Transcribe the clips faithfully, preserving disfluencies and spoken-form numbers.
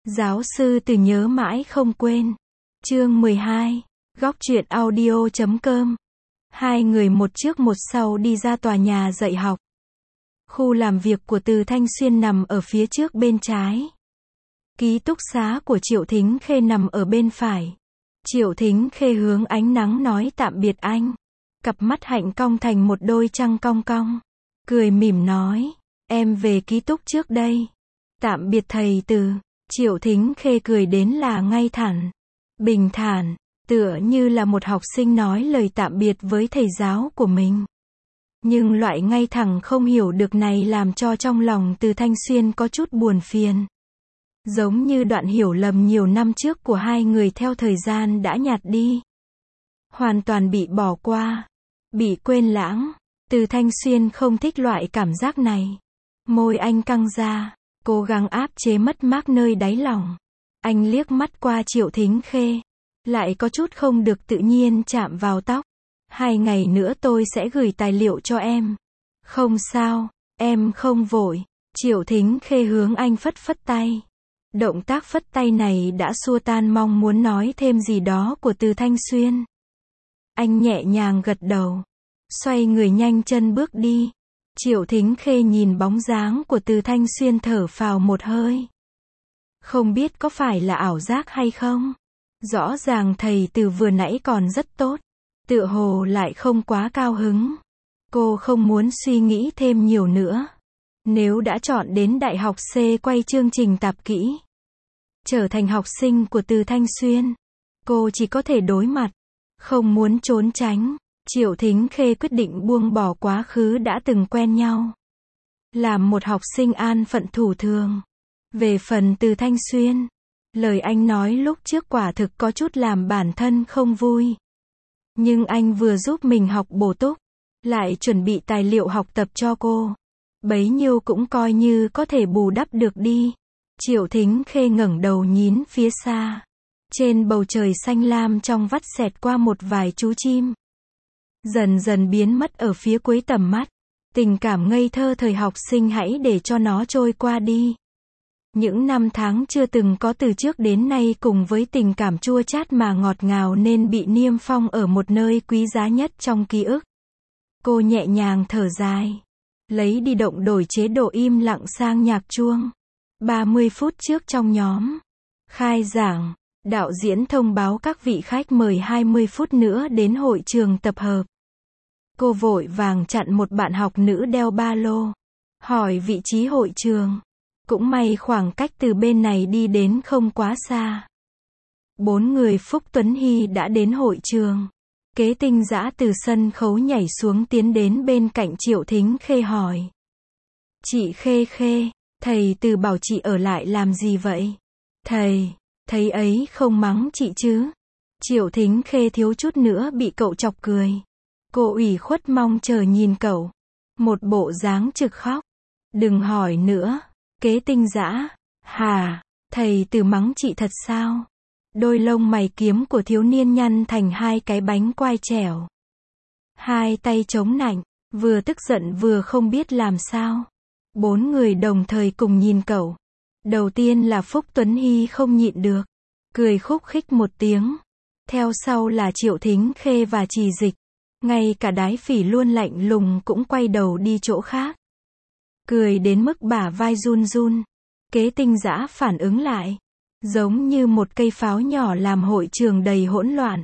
Giáo sư Từ nhớ mãi không quên. Chương mười hai. Góc truyện audio chấm com. Hai người một trước một sau đi ra tòa nhà dạy học. Khu làm việc của Từ Thanh Xuyên nằm ở phía trước bên trái. Ký túc xá của Triệu Thính Khê nằm ở bên phải. Triệu Thính Khê hướng ánh nắng nói tạm biệt anh. Cặp mắt hạnh cong thành một đôi trăng cong cong. Cười mỉm nói, em về ký túc trước đây. Tạm biệt thầy Từ. Triệu Thính Khê cười đến là ngay thẳng, bình thản, tựa như là một học sinh nói lời tạm biệt với thầy giáo của mình. Nhưng loại ngay thẳng không hiểu được này làm cho trong lòng Từ Thanh Xuyên có chút buồn phiền. Giống như đoạn hiểu lầm nhiều năm trước của hai người theo thời gian đã nhạt đi. Hoàn toàn bị bỏ qua, bị quên lãng. Từ Thanh Xuyên không thích loại cảm giác này. Môi anh căng ra, cố gắng áp chế mất mát nơi đáy lòng. Anh liếc mắt qua Triệu Thính Khê, lại có chút không được tự nhiên chạm vào tóc. Hai ngày nữa tôi sẽ gửi tài liệu cho em. Không sao, em không vội. Triệu Thính Khê hướng anh phất phất tay. Động tác phất tay này đã xua tan mong muốn nói thêm gì đó của Từ Thanh Xuyên. Anh nhẹ nhàng gật đầu, xoay người nhanh chân bước đi. Triệu Thính Khê nhìn bóng dáng của Từ Thanh Xuyên thở phào một hơi. Không biết có phải là ảo giác hay không? Rõ ràng thầy Từ vừa nãy còn rất tốt, tựa hồ lại không quá cao hứng. Cô không muốn suy nghĩ thêm nhiều nữa. Nếu đã chọn đến Đại học C quay chương trình tạp kỹ, trở thành học sinh của Từ Thanh Xuyên, cô chỉ có thể đối mặt, không muốn trốn tránh. Triệu Thính Khê quyết định buông bỏ quá khứ đã từng quen nhau. Làm một học sinh an phận thủ thường. Về phần Từ Thanh Xuyên, lời anh nói lúc trước quả thực có chút làm bản thân không vui. Nhưng anh vừa giúp mình học bổ túc, lại chuẩn bị tài liệu học tập cho cô. Bấy nhiêu cũng coi như có thể bù đắp được đi. Triệu Thính Khê ngẩng đầu nhìn phía xa. Trên bầu trời xanh lam trong vắt xẹt qua một vài chú chim. Dần dần biến mất ở phía cuối tầm mắt. Tình cảm ngây thơ thời học sinh hãy để cho nó trôi qua đi. Những năm tháng chưa từng có từ trước đến nay cùng với tình cảm chua chát mà ngọt ngào nên bị niêm phong ở một nơi quý giá nhất trong ký ức. Cô nhẹ nhàng thở dài. Lấy đi động đổi chế độ im lặng sang nhạc chuông. ba mươi phút trước trong nhóm khai giảng, đạo diễn thông báo các vị khách mời hai mươi phút nữa đến hội trường tập hợp. Cô vội vàng chặn một bạn học nữ đeo ba lô. Hỏi vị trí hội trường. Cũng may khoảng cách từ bên này đi đến không quá xa. Bốn người Phúc Tuấn Hy đã đến hội trường. Kế Tinh Dã từ sân khấu nhảy xuống tiến đến bên cạnh Triệu Thính Khê hỏi. Chị Khê Khê, thầy Từ bảo chị ở lại làm gì vậy? Thầy, thầy ấy không mắng chị chứ? Triệu Thính Khê thiếu chút nữa bị cậu chọc cười. Cô ủy khuất mong chờ nhìn cậu. Một bộ dáng trực khóc. Đừng hỏi nữa. Kế Tinh Dã, hà, thầy Từ mắng chị thật sao? Đôi lông mày kiếm của thiếu niên nhăn thành hai cái bánh quai trèo. Hai tay chống nạnh, vừa tức giận vừa không biết làm sao. Bốn người đồng thời cùng nhìn cậu. Đầu tiên là Phúc Tuấn Hy không nhịn được. Cười khúc khích một tiếng. Theo sau là Triệu Thính Khê và Trì Dịch. Ngay cả Đái Phỉ luôn lạnh lùng cũng quay đầu đi chỗ khác. Cười đến mức bả vai run run. Kế Tinh Dã phản ứng lại. Giống như một cây pháo nhỏ làm hội trường đầy hỗn loạn.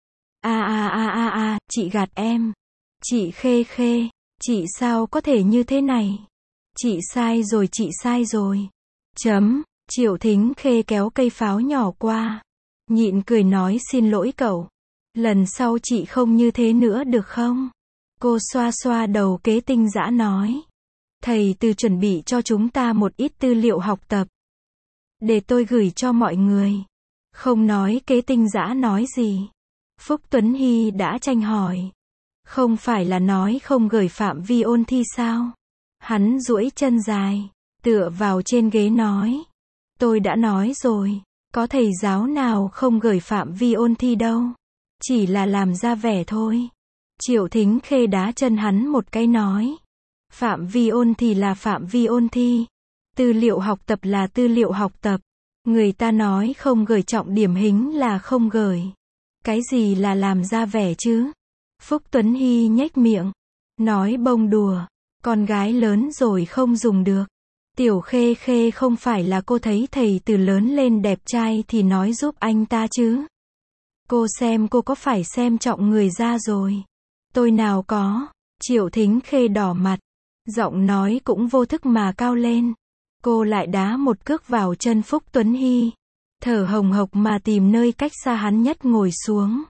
A a a a a, chị gạt em. Chị Khê Khê, chị sao có thể như thế này? Chị sai rồi, chị sai rồi. Chấm, Triệu Thính Khê kéo cây pháo nhỏ qua. Nhịn cười nói xin lỗi cậu. Lần sau chị không như thế nữa được không? Cô xoa xoa đầu Kế Tinh Dã nói. Thầy Từ chuẩn bị cho chúng ta một ít tư liệu học tập. Để tôi gửi cho mọi người. Không nói Kế Tinh Dã nói gì. Phúc Tuấn Hy đã tranh hỏi. Không phải là nói không gửi phạm vi ôn thi sao? Hắn duỗi chân dài, tựa vào trên ghế nói. Tôi đã nói rồi, có thầy giáo nào không gửi phạm vi ôn thi đâu. Chỉ là làm ra vẻ thôi. Triệu Thính Khê đá chân hắn một cái nói. Phạm vi ôn thì là phạm vi ôn thi. Tư liệu học tập là tư liệu học tập. Người ta nói không gửi trọng điểm hính là không gửi. Cái gì là làm ra vẻ chứ? Phúc Tuấn Hy nhếch miệng. Nói bông đùa. Con gái lớn rồi không dùng được. Tiểu Khê Khê không phải là cô thấy thầy từ lớn lên đẹp trai thì nói giúp anh ta chứ. Cô xem cô có phải xem trọng người ra rồi. Tôi nào có. Triệu Thính Khê đỏ mặt. Giọng nói cũng vô thức mà cao lên. Cô lại đá một cước vào chân Phúc Tuấn Hy. Thở hồng hộc mà tìm nơi cách xa hắn nhất ngồi xuống.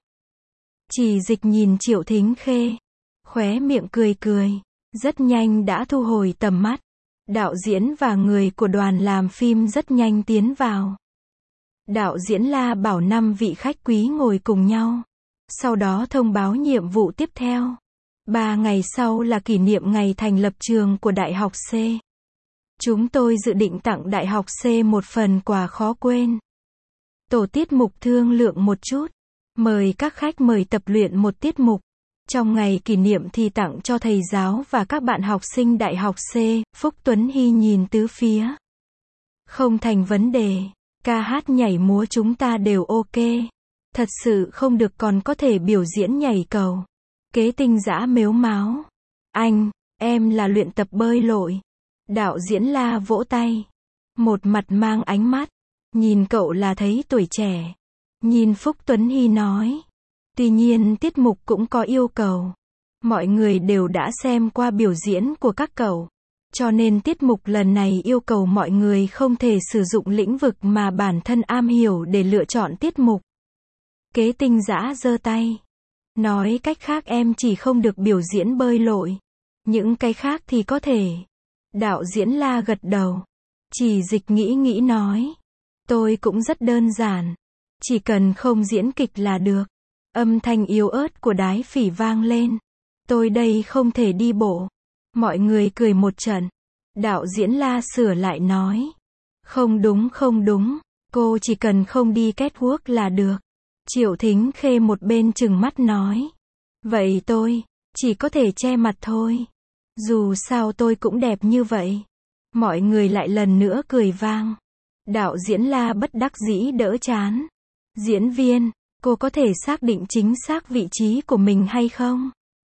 Chỉ Dịch nhìn Triệu Thính Khê. Khóe miệng cười cười. Rất nhanh đã thu hồi tầm mắt. Đạo diễn và người của đoàn làm phim rất nhanh tiến vào. Đạo diễn La bảo năm vị khách quý ngồi cùng nhau. Sau đó thông báo nhiệm vụ tiếp theo. Ba ngày sau là kỷ niệm ngày thành lập trường của Đại học C. Chúng tôi dự định tặng Đại học C một phần quà khó quên. Tổ tiết mục thương lượng một chút. Mời các khách mời tập luyện một tiết mục. Trong ngày kỷ niệm thì tặng cho thầy giáo và các bạn học sinh Đại học C. Phúc Tuấn Hy nhìn tứ phía. Không thành vấn đề. Ca hát nhảy múa chúng ta đều ok. Thật sự không được còn có thể biểu diễn nhảy cầu. Kế Tinh Dã mếu máo. Anh, em là luyện tập bơi lội. Đạo diễn La vỗ tay. Một mặt mang ánh mắt. Nhìn cậu là thấy tuổi trẻ. Nhìn Phúc Tuấn Hy nói. Tuy nhiên tiết mục cũng có yêu cầu. Mọi người đều đã xem qua biểu diễn của các cậu. Cho nên tiết mục lần này yêu cầu mọi người không thể sử dụng lĩnh vực mà bản thân am hiểu để lựa chọn tiết mục. Kế Tinh Dã giơ tay. Nói cách khác em chỉ không được biểu diễn bơi lội. Những cái khác thì có thể. Đạo diễn La gật đầu. Chỉ Dịch nghĩ nghĩ nói. Tôi cũng rất đơn giản. Chỉ cần không diễn kịch là được. Âm thanh yếu ớt của Đái Phỉ vang lên. Tôi đây không thể đi bộ. Mọi người cười một trận. Đạo diễn La sửa lại nói. Không đúng không đúng. Cô chỉ cần không đi catwalk là được. Triệu Thính Khê một bên trừng mắt nói. Vậy tôi, chỉ có thể che mặt thôi. Dù sao tôi cũng đẹp như vậy. Mọi người lại lần nữa cười vang. Đạo diễn La bất đắc dĩ đỡ chán. Diễn viên, cô có thể xác định chính xác vị trí của mình hay không?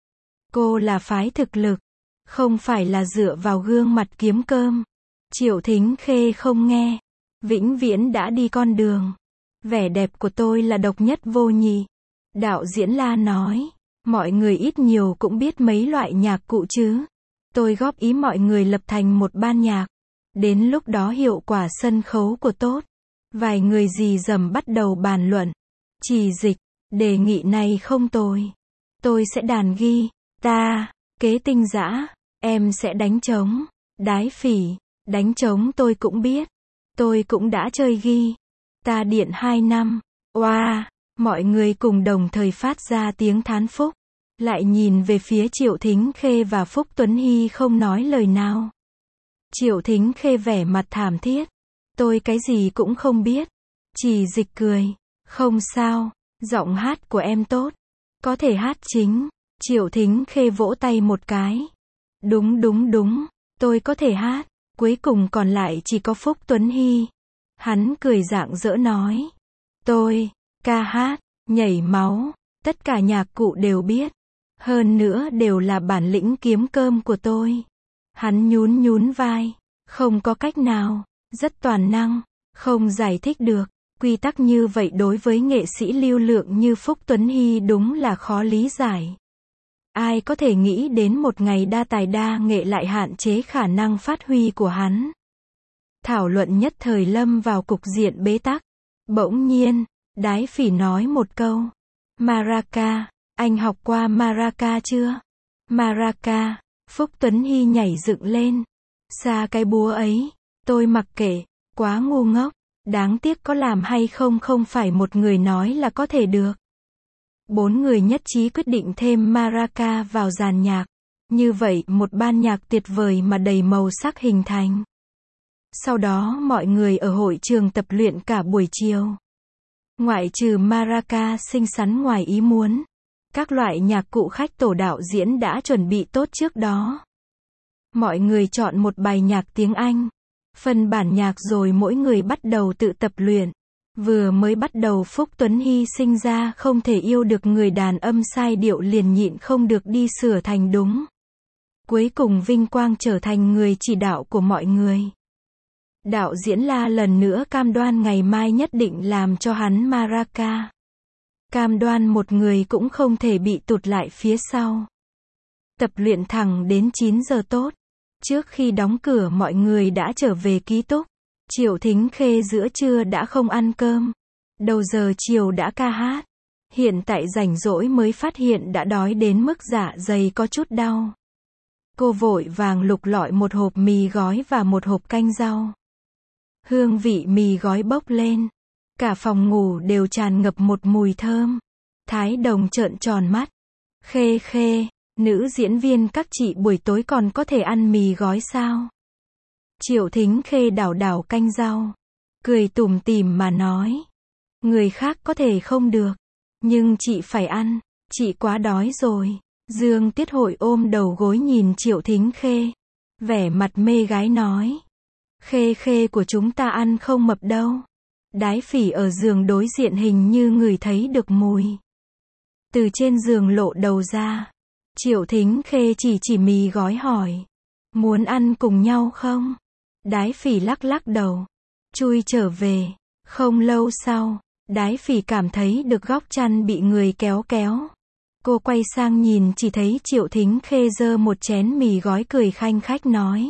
Cô là phái thực lực, không phải là dựa vào gương mặt kiếm cơm. Triệu Thính Khê không nghe. Vĩnh viễn đã đi con đường. Vẻ đẹp của tôi là độc nhất vô nhị. Đạo diễn La nói. Mọi người ít nhiều cũng biết mấy loại nhạc cụ chứ. Tôi góp ý mọi người lập thành một ban nhạc. Đến lúc đó hiệu quả sân khấu của tốt. Vài người rì rầm bắt đầu bàn luận. Chỉ Dịch, đề nghị này không tồi. Tôi sẽ đàn ghi. Ta, Kế Tinh Dã, em sẽ đánh trống. Đái Phỉ, đánh trống tôi cũng biết. Tôi cũng đã chơi ghi. Ta điện hai năm. Oa, wow, mọi người cùng đồng thời phát ra tiếng thán phục. Lại nhìn về phía Triệu Thính Khê và Phúc Tuấn Hy không nói lời nào. Triệu Thính Khê vẻ mặt thảm thiết. Tôi cái gì cũng không biết. Chỉ Dịch cười. Không sao, giọng hát của em tốt. Có thể hát chính. Triệu Thính Khê vỗ tay một cái. Đúng đúng đúng, tôi có thể hát. Cuối cùng còn lại chỉ có Phúc Tuấn Hy. Hắn cười rạng rỡ nói. Tôi, ca hát, nhảy máu, tất cả nhạc cụ đều biết. Hơn nữa đều là bản lĩnh kiếm cơm của tôi. Hắn nhún nhún vai. Không có cách nào, rất toàn năng, không giải thích được. Quy tắc như vậy đối với nghệ sĩ lưu lượng như Phúc Tuấn Hy đúng là khó lý giải. Ai có thể nghĩ đến một ngày đa tài đa nghệ lại hạn chế khả năng phát huy của hắn. Thảo luận nhất thời lâm vào cục diện bế tắc. Bỗng nhiên, Đái Phỉ nói một câu. Maraca, anh học qua Maraca chưa? Maraca, Phúc Tuấn Hy nhảy dựng lên. Xa cái búa ấy, tôi mặc kệ, quá ngu ngốc. Đáng tiếc có làm hay không không phải một người nói là có thể được. Bốn người nhất trí quyết định thêm Maraca vào dàn nhạc. Như vậy một ban nhạc tuyệt vời mà đầy màu sắc hình thành. Sau đó mọi người ở hội trường tập luyện cả buổi chiều. Ngoại trừ Maraca xinh xắn ngoài ý muốn. Các loại nhạc cụ khách tổ đạo diễn đã chuẩn bị tốt trước đó. Mọi người chọn một bài nhạc tiếng Anh. Phân bản nhạc rồi mỗi người bắt đầu tự tập luyện. Vừa mới bắt đầu Phúc Tuấn Hy sinh ra không thể yêu được người đàn âm sai điệu liền nhịn không được đi sửa thành đúng. Cuối cùng vinh quang trở thành người chỉ đạo của mọi người. Đạo diễn La lần nữa cam đoan ngày mai nhất định làm cho hắn maraca. Cam đoan một người cũng không thể bị tụt lại phía sau. Tập luyện thẳng đến chín giờ tốt. Trước khi đóng cửa mọi người đã trở về ký túc. Triệu Thính Khê giữa trưa đã không ăn cơm. Đầu giờ chiều đã ca hát. Hiện tại rảnh rỗi mới phát hiện đã đói đến mức dạ dày có chút đau. Cô vội vàng lục lọi một hộp mì gói và một hộp canh rau. Hương vị mì gói bốc lên. Cả phòng ngủ đều tràn ngập một mùi thơm. Thái Đồng trợn tròn mắt. Khê Khê, nữ diễn viên các chị buổi tối còn có thể ăn mì gói sao? Triệu Thính Khê đảo đảo canh rau. Cười tủm tỉm mà nói. Người khác có thể không được. Nhưng chị phải ăn. Chị quá đói rồi. Dương Tiết Hội ôm đầu gối nhìn Triệu Thính Khê. Vẻ mặt mê gái nói. Khê Khê của chúng ta ăn không mập đâu. Đái Phỉ ở giường đối diện hình như ngửi thấy được mùi. Từ trên giường lộ đầu ra. Triệu Thính Khê chỉ chỉ mì gói hỏi. Muốn ăn cùng nhau không? Đái Phỉ lắc lắc đầu. Chui trở về. Không lâu sau, Đái Phỉ cảm thấy được góc chăn bị người kéo kéo. Cô quay sang nhìn chỉ thấy Triệu Thính Khê giơ một chén mì gói cười khanh khách nói.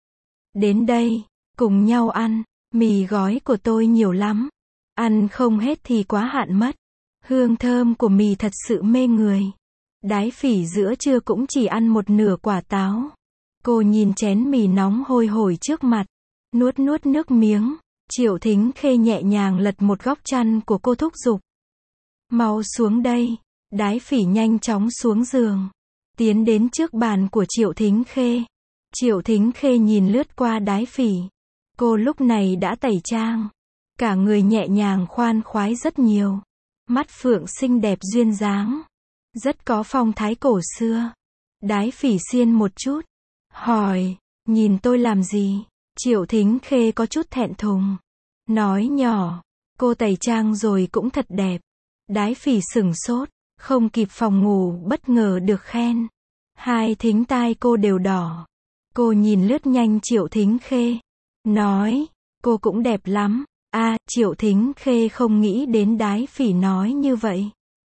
Đến đây, cùng nhau ăn, mì gói của tôi nhiều lắm. Ăn không hết thì quá hạn mất. Hương thơm của mì thật sự mê người. Đái Phỉ giữa trưa cũng chỉ ăn một nửa quả táo. Cô nhìn chén mì nóng hôi hổi trước mặt. Nuốt nuốt nước miếng. Triệu Thính Khê nhẹ nhàng lật một góc chăn của cô thúc giục. Mau xuống đây. Đái Phỉ nhanh chóng xuống giường. Tiến đến trước bàn của Triệu Thính Khê. Triệu Thính Khê nhìn lướt qua Đái Phỉ. Cô lúc này đã tẩy trang. Cả người nhẹ nhàng khoan khoái rất nhiều. Mắt phượng xinh đẹp duyên dáng. Rất có phong thái cổ xưa. Đái Phỉ xiên một chút. Hỏi, nhìn tôi làm gì? Triệu Thính Khê có chút thẹn thùng. Nói nhỏ, cô tẩy trang rồi cũng thật đẹp. Đái Phỉ sửng sốt, không kịp phòng ngủ bất ngờ được khen. Hai thính tai cô đều đỏ. Cô nhìn lướt nhanh Triệu Thính Khê. Nói, cô cũng đẹp lắm. A, à, Triệu Thính Khê không nghĩ đến Đái Phỉ nói như vậy.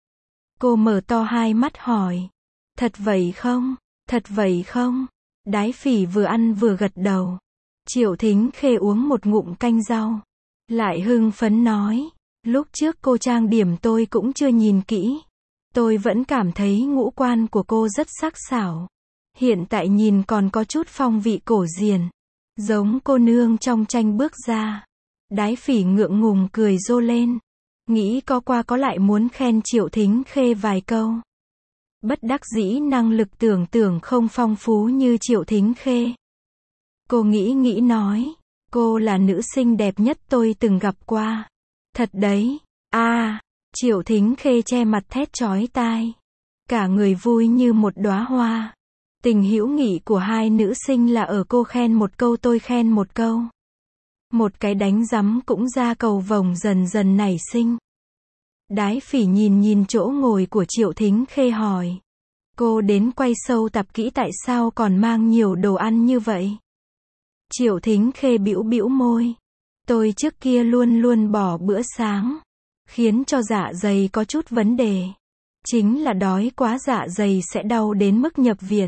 Cô mở to hai mắt hỏi. Thật vậy không? Thật vậy không? Đái Phỉ vừa ăn vừa gật đầu. Triệu Thính Khê uống một ngụm canh rau. Lại hưng phấn nói. Lúc trước cô trang điểm tôi cũng chưa nhìn kỹ. Tôi vẫn cảm thấy ngũ quan của cô rất sắc sảo. Hiện tại nhìn còn có chút phong vị cổ diền. Giống cô nương trong tranh bước ra. Đái Phỉ ngượng ngùng cười rô lên. Nghĩ có qua có lại muốn khen Triệu Thính Khê vài câu. Bất đắc dĩ năng lực tưởng tượng không phong phú như Triệu Thính Khê. Cô nghĩ nghĩ nói. Cô là nữ sinh đẹp nhất tôi từng gặp qua. Thật đấy. A, à, Triệu Thính Khê che mặt thét chói tai. Cả người vui như một đóa hoa. Tình hữu nghị của hai nữ sinh là ở cô khen một câu tôi khen một câu. Một cái đánh rắm cũng ra cầu vồng dần dần nảy sinh. Đái Phỉ nhìn nhìn chỗ ngồi của Triệu Thính Khê hỏi. Cô đến quay show tập kỹ tại sao còn mang nhiều đồ ăn như vậy? Triệu Thính Khê bĩu bĩu môi. Tôi trước kia luôn luôn bỏ bữa sáng. Khiến cho dạ dày có chút vấn đề. Chính là đói quá dạ dày sẽ đau đến mức nhập viện.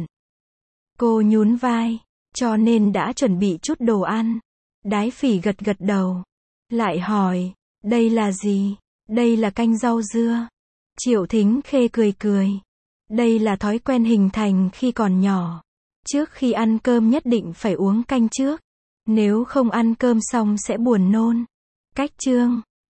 Cô nhún vai. Cho nên đã chuẩn bị chút đồ ăn. Đái Phỉ gật gật đầu. Lại hỏi. Đây là gì? Đây là canh rau dưa. Triệu Thính Khê cười cười. Đây là thói quen hình thành khi còn nhỏ. Trước khi ăn cơm nhất định phải uống canh trước. Nếu không ăn cơm xong sẽ buồn nôn. Cách chương